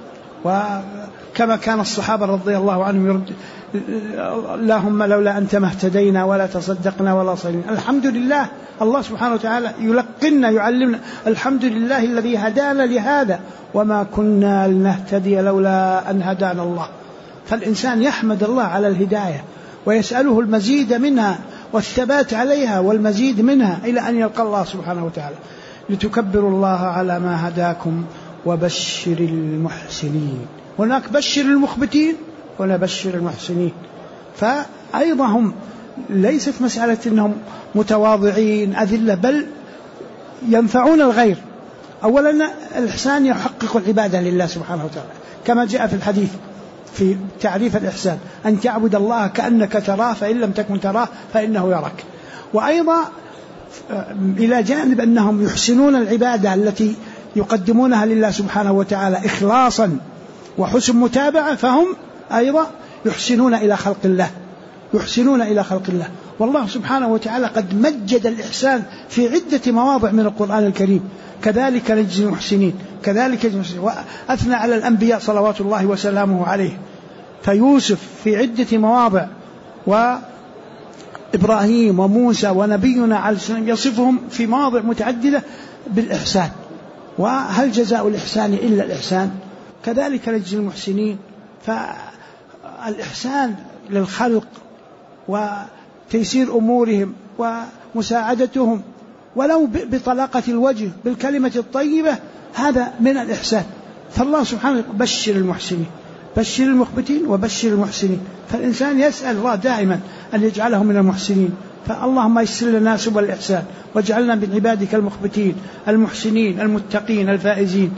وكما كان الصحابة رضي الله عنهم يرد اللهم لولا أنت ما اهتدينا ولا تصدقنا ولا صلينا. الحمد لله، الله سبحانه وتعالى يلقننا يعلمنا الحمد لله الذي هدانا لهذا وما كنا لنهتدي لولا أن هدانا الله. فالإنسان يحمد الله على الهداية ويسأله المزيد منها والثبات عليها والمزيد منها إلى أن يلقى الله سبحانه وتعالى. لتكبروا الله على ما هداكم وبشر المحسنين. هناك بشر المخبتين ولا بشر المحسنين. فأيضا هم ليست مسألة أنهم متواضعين أذلة، بل ينفعون الغير. أولا الإحسان يحقق العبادة لله سبحانه وتعالى كما جاء في الحديث في تعريف الإحسان أن تعبد الله كأنك تراه فإن لم تكن تراه فإنه يراك. وأيضا إلى جانب أنهم يحسنون العبادة التي يقدمونها لله سبحانه وتعالى إخلاصا وحسن متابعة، فهم أيضا يحسنون إلى خلق الله، يحسنون إلى خلق الله. والله سبحانه وتعالى قد مجد الإحسان في عدة مواضع من القرآن الكريم. كذلك نجزي المحسنين، كذلك نجزي المحسنين. وأثنى على الأنبياء صلوات الله وسلامه عليه، فيوسف في عدة مواضع وإبراهيم وموسى ونبينا عليه السلام يصفهم في مواضع متعددة بالإحسان. وهل جزاء الإحسان إلا الإحسان؟ كذلك نجزي المحسنين. فالإحسان للخلق وتيسير أمورهم ومساعدتهم ولو بطلاقة الوجه بالكلمة الطيبة، هذا من الإحسان. فالله سبحانه بشر المحسنين، بشر المخبتين وبشر المحسنين. فالإنسان يسأل الله دائما أن يجعله من المحسنين. فاللهم يسر لنا سبل الإحسان واجعلنا من عبادك المخبتين المحسنين المتقين الفائزين.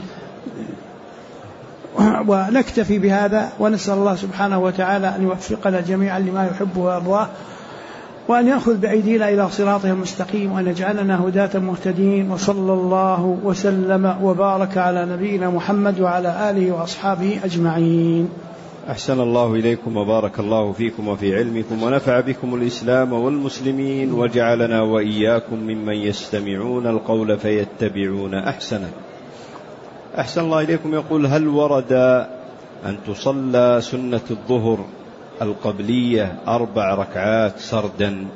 ونكتفي بهذا ونسأل الله سبحانه وتعالى أن يوفقنا جميعا لما يحب ويرضاه، وأن يأخذ بأيدينا إلى صراطه المستقيم، وأن يجعلنا هداة مهتدين. وصلى الله وسلم وبارك على نبينا محمد وعلى آله وأصحابه أجمعين. أحسن الله إليكم وبارك الله فيكم وفي علمكم ونفع بكم الإسلام والمسلمين، وجعلنا وإياكم ممن يستمعون القول فيتبعون أحسنه. أحسن الله إليكم. يقول: هل ورد أن تصلى سنة الظهر القبلية 4 ركعات سردا؟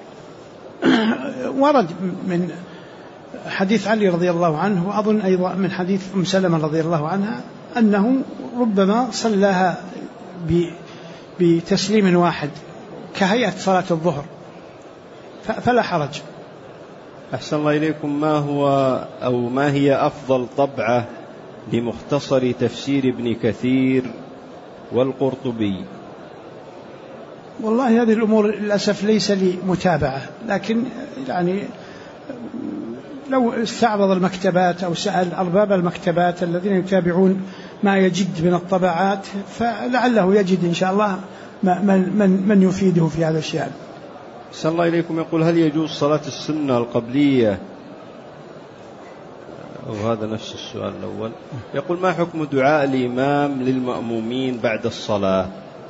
ورد من حديث علي رضي الله عنه، وأظن أيضا من حديث أم سلمة رضي الله عنها أنه ربما صلاها بتسليم واحد كهيئة صلاة الظهر، فلا حرج. أحسن الله إليكم. ما هي أفضل طبعة لمختصر تفسير ابن كثير والقرطبي؟ والله هذه الأمور للأسف ليس لي متابعة، لكن يعني لو استعرض المكتبات أو سأل أرباب المكتبات الذين يتابعون ما يجد من الطبعات، فلعله يجد إن شاء الله من يفيده في هذا الشأن. أحسن الله إليكم. يقول: هل يجوز صلاة السنة القبلية؟ وهذا نفس السؤال الأول. يقول: ما حكم دعاء الإمام للمأمومين بعد الصلاة؟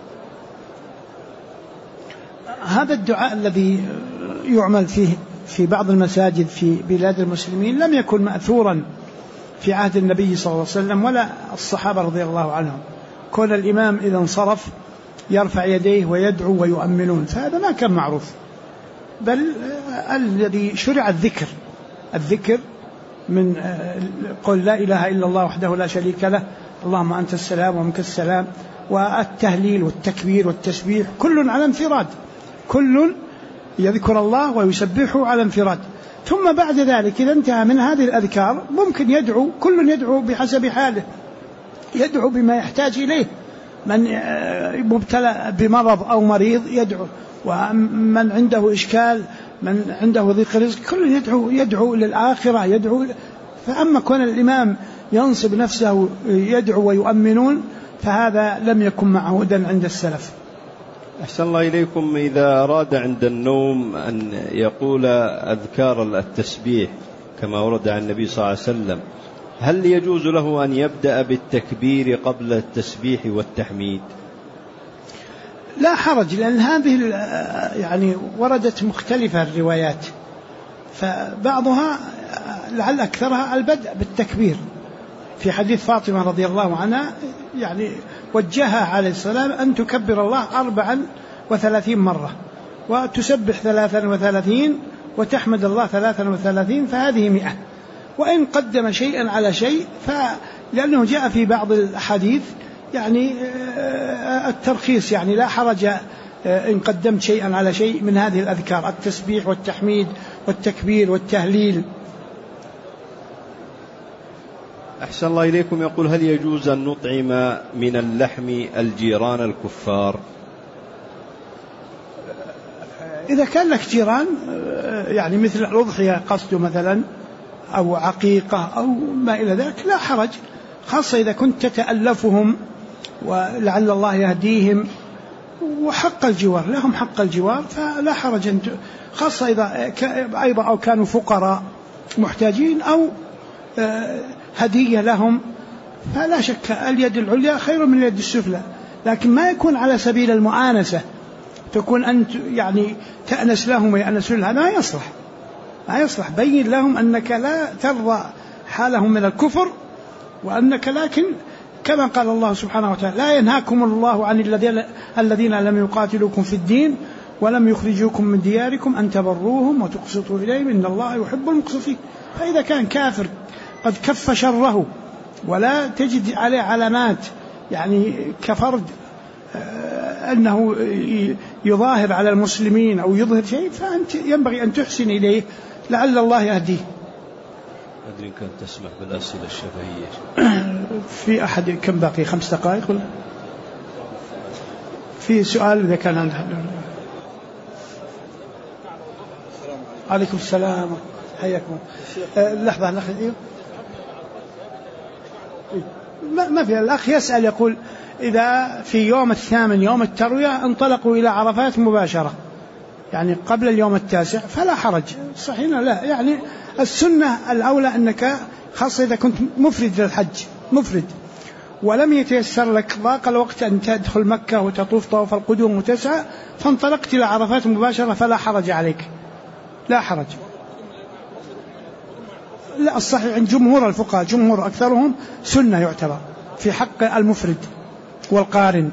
هذا الدعاء الذي يعمل فيه في بعض المساجد في بلاد المسلمين لم يكن مأثورا في عهد النبي صلى الله عليه وسلم ولا الصحابة رضي الله عنهم. كون الإمام إذا انصرف يرفع يديه ويدعو ويؤمنون، فهذا ما كان معروف. بل الذي شرع الذكر من قول لا إله إلا الله وحده لا شريك له اللهم أنت السلام ومنك السلام، والتهليل والتكبير والتسبيح كل على انفراد، كل يذكر الله ويسبحه على انفراد. ثم بعد ذلك إذا انتهى من هذه الأذكار ممكن يدعو، كل يدعو بحسب حاله، يدعو بما يحتاج إليه. من مبتلى بمرض أو مريض يدعو، ومن عنده إشكال، من عنده ضيق رزق، كل يدعو للآخرة، يدعو. فأما كون الإمام ينصب نفسه يدعو ويؤمنون فهذا لم يكن معهودا عند السلف. أحسن الله إليكم. إذا أراد عند النوم أن يقول أذكار التسبيح كما ورد عن النبي صلى الله عليه وسلم، هل يجوز له أن يبدأ بالتكبير قبل التسبيح والتحميد؟ لا حرج، لأن هذه يعني وردت مختلفة الروايات، فبعضها لعل أكثرها البدء بالتكبير. في حديث فاطمة رضي الله عنها يعني وجهها عليه السلام أن تكبر الله 34 مرة وتسبح 33 وتحمد الله 33، فهذه 100. وإن قدم شيئا على شيء لأنه جاء في بعض الحديث يعني الترخيص، يعني لا حرج إن قدمت شيئا على شيء من هذه الأذكار، التسبيح والتحميد والتكبير والتهليل. أحسن الله إليكم. يقول: هل يجوز أن نطعم من اللحم الجيران الكفار؟ إذا كان لك جيران يعني مثل الأضحية قصده مثلا أو عقيقة أو ما إلى ذلك لا حرج، خاصة إذا كنت تتألفهم ولعل الله يهديهم، وحق الجوار لهم حق الجوار فلا حرج، خاصة إذا أيضا أو كانوا فقراء محتاجين أو هدية لهم، فلا شك اليد العليا خير من اليد السفلى، لكن ما يكون على سبيل المؤانسة، تكون أنت يعني تأنس لهم ويأنسون، هذا ما يصلح. بين لهم أنك لا ترضى حالهم من الكفر، وأنك لكن كما قال الله سبحانه وتعالى: لا ينهاكم الله عن الذين لم يقاتلوكم في الدين ولم يخرجوكم من دياركم أن تبروهم وتقسطوا إليهم إن الله يحب المقسطين. فإذا كان كافر قد كف شره ولا تجد عليه علامات يعني كفرد أنه يظاهر على المسلمين أو يظهر شيء، فأنت ينبغي أن تحسن إليه لعل الله يهديه. أدري كان تسمح بالأسئلة الشفهية في أحد كم باقي 5 دقائق ولا في سؤال إذا كان عنده؟ عليكم السلام، حياكم. لحظة أيوه ما في. الأخ يسأل يقول: إذا في يوم 8 يوم التروية انطلقوا إلى عرفات مباشرة يعني قبل اليوم 9 فلا حرج، صحيح لا، يعني السنة الأولى أنك خاصة إذا كنت مفرد للحج مفرد ولم يتيسر لك ضاق الوقت أن تدخل مكة وتطوف طواف القدوم وتسعى فانطلقت إلى عرفات مباشرة فلا حرج عليك، لا حرج. لا، الصحيح عند جمهور الفقهاء، جمهور أكثرهم سنة يعتبر في حق المفرد والقارن.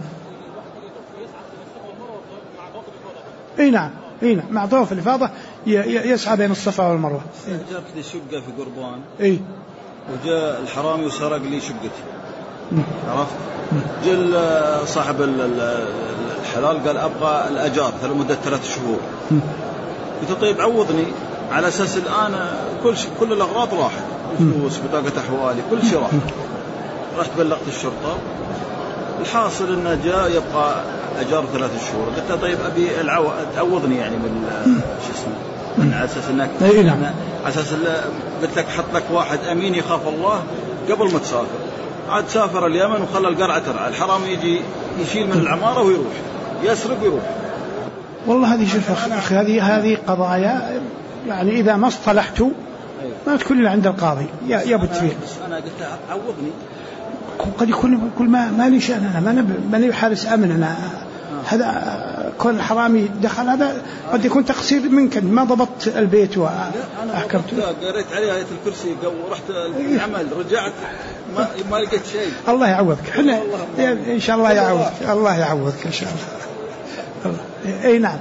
نعم مع طواف الإفاضة يسعى بين الصفا والمروة. جابت لي شقة في قربان وجاء الحرامي وسرق لي شقتي، عرفت؟ جاء صاحب الحلال قال أبغى الأجار لمدة 3 شهور. قلت طيب عوضني، على أساس الآن كل الأغراض راحت، فلوس بطاقة أحوالي كل شيء راح. رحت بلغت الشرطة، الحاصل إنه جاء يبقى أجار 3 شهور. قلت له طيب أبي تعوضني يعني من شو اسمه، من على أساس إنك على أساس قلت لك حط لك واحد أمين يخاف الله قبل ما تسافر، عاد سافر اليمن وخلى القرعة ترعى، الحرام يجي يشيل من العمارة ويروح يسرق ويروح. والله هذه شوف أخي هذه قضايا يعني إذا ما اصطلحتوا ما تكون إلا عند القاضي يبت فيه. أنا قلت عوضني. قد يكون كل ما لي شأن، أنا ما لي حارس أمن، أنا هذا كل حرامي دخل، هذا قد يكون تقصير منك، ما ضبطت البيت وأحكمته. أنا قريت عليه آية الكرسي ورحت العمل رجعت ما لقيت شيء. الله يعوضك، احنا إن شاء الله يعوضك، الله يعوضك إن شاء الله. أي نعم،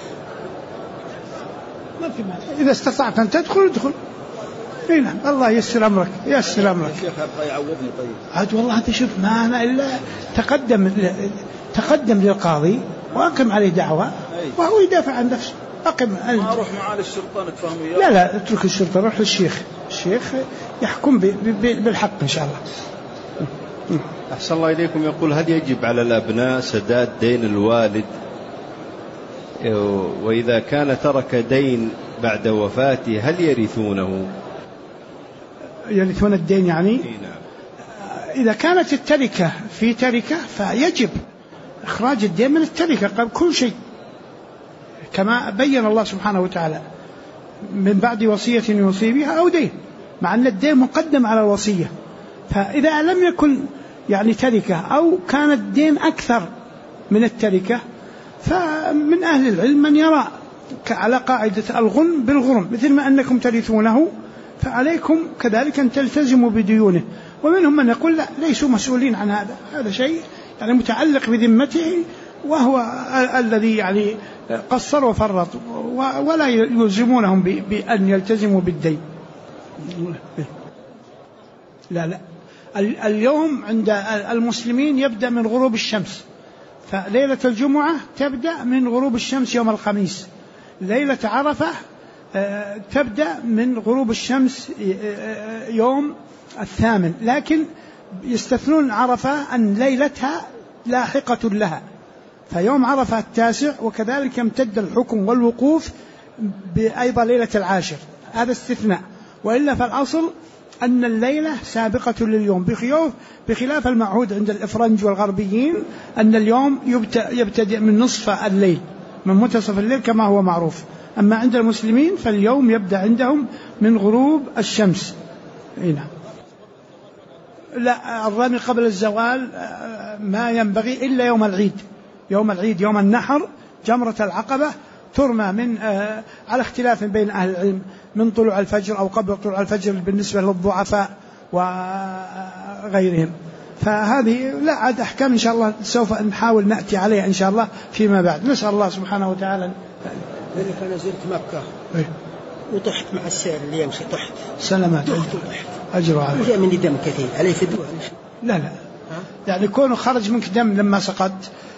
ما في مانع، إذا استطعت أن تدخل. اي نعم، الله يسر امرك يسر امرك. الشيخ ابغى يعوضني. طيب عاد والله انت شوف، ما انا الا تقدم للقاضي واقم عليه دعوه وهو يدافع عن نفسه. اقم ما اروح معاه للشرطه نتفاهم وياه. لا اترك الشرطه، روح للشيخ، الشيخ يحكم بالحق ان شاء الله. أحسن الله إليكم. يقول: هل يجب على الأبناء سداد دين الوالد، وإذا كان ترك دين بعد وفاته هل يرثونه؟ يرثون الدين يعني؟ نعم. إذا كانت التركة في تركة فيجب إخراج الدين من التركة قبل كل شيء، كما بين الله سبحانه وتعالى: من بعد وصية يوصي بها أو دين، مع أن الدين مقدم على الوصية. فإذا لم يكن يعني تركة أو كان الدين أكثر من التركة، فمن أهل العلم من يرى على قاعدة الغنم بالغرم، مثل ما أنكم ترثونه فعليكم كذلك أن تلتزموا بديونه. ومنهم من يقول لا، ليسوا مسؤولين عن هذا شيء يعني متعلق بذمته، وهو الذي يعني قصر وفرط، ولا يلزمونهم بأن يلتزموا بالدين. لا اليوم عند المسلمين يبدأ من غروب الشمس، فليلة الجمعة تبدأ من غروب الشمس يوم الخميس، ليلة عرفة تبدأ من غروب الشمس يوم 8، لكن يستثنون عرفة أن ليلتها لاحقة لها، فيوم عرفة 9، وكذلك يمتد الحكم والوقوف بأيضا ليلة 10، هذا استثناء. وإلا فالأصل أن الليلة سابقة لليوم، بخلاف المعهود عند الإفرنج والغربيين أن اليوم يبتدئ من نصف الليل، من منتصف الليل كما هو معروف. أما عند المسلمين فاليوم يبدأ عندهم من غروب الشمس. هنا لا، الرمي قبل الزوال ما ينبغي إلا يوم العيد، يوم النحر جمرة العقبة ترمى من على اختلاف بين أهل العلم من طلوع الفجر أو قبل طلوع الفجر بالنسبة للضعفاء وغيرهم. فهذه لا عاد أحكام إن شاء الله سوف نحاول نأتي عليها إن شاء الله فيما بعد. نسأل الله سبحانه وتعالى. أنا زرت مكة وطحت مع السير اللي يمشي، طحت سلامات، أجر عليك. وجاء مني دم كثير، علي فدوة؟ لا يعني كونه خرج منك دم لما سقط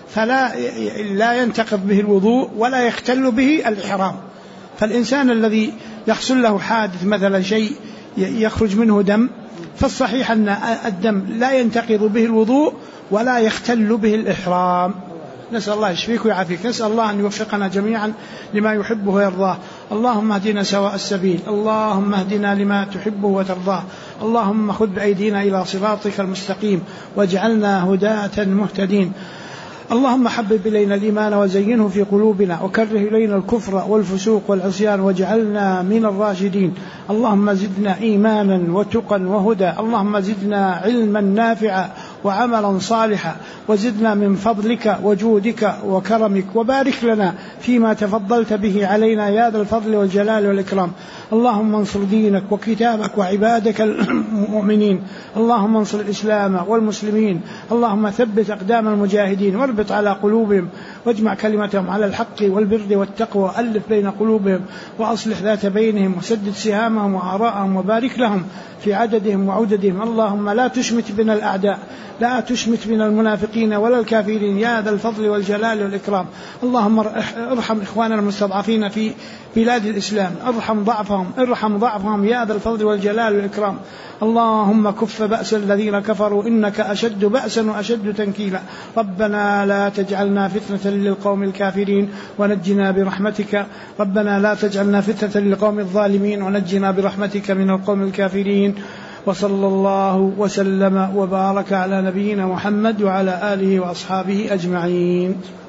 فلا ينتقض به الوضوء ولا يختل به الإحرام. فالإنسان الذي يحصل له حادث مثلا شيء يخرج منه دم، فالصحيح أن الدم لا ينتقض به الوضوء ولا يختل به الإحرام. نسأل الله يشفيك ويعافيك، نسأل الله أن يوفقنا جميعا لما يحبه ويرضاه. اللهم اهدنا سواء السبيل، اللهم اهدنا لما تحبه وترضاه، اللهم خذ بأيدينا إلى صراطك المستقيم واجعلنا هداة مهتدين. اللهم حبب إلينا الإيمان وزينه في قلوبنا، وكره إلينا الكفر والفسوق والعصيان واجعلنا من الراشدين. اللهم زدنا إيمانا وتقا وهدى، اللهم زدنا علما نافعا وعملا صالحا، وزدنا من فضلك وجودك وكرمك، وبارك لنا فيما تفضلت به علينا يا ذا الفضل والجلال والإكرام. اللهم انصر دينك وكتابك وعبادك المؤمنين، اللهم انصر الإسلام والمسلمين، اللهم ثبت أقدام المجاهدين واربط على قلوبهم واجمع كلمتهم على الحق والبر والتقوى، ألف بين قلوبهم وأصلح ذات بينهم وسدد سهامهم وآراءهم وبارك لهم في عددهم وعددهم. اللهم لا تشمت بنا الأعداء، لا تشمت بنا المنافقين ولا الكافرين يا ذا الفضل والجلال والإكرام. اللهم ارحم إخواننا المستضعفين في بلاد الإسلام، ارحم ضعفهم يا ذا الفضل والجلال والإكرام. اللهم كف بأس الذين كفروا إنك أشد بأسا وأشد تنكيلا. ربنا لا تجعلنا فتنة للقوم الكافرين ونجنا برحمتك، ربنا لا تجعلنا فتنة للقوم الظالمين ونجنا برحمتك من القوم الكافرين. وصلى الله وسلم وبارك على نبينا محمد وعلى آله وأصحابه أجمعين.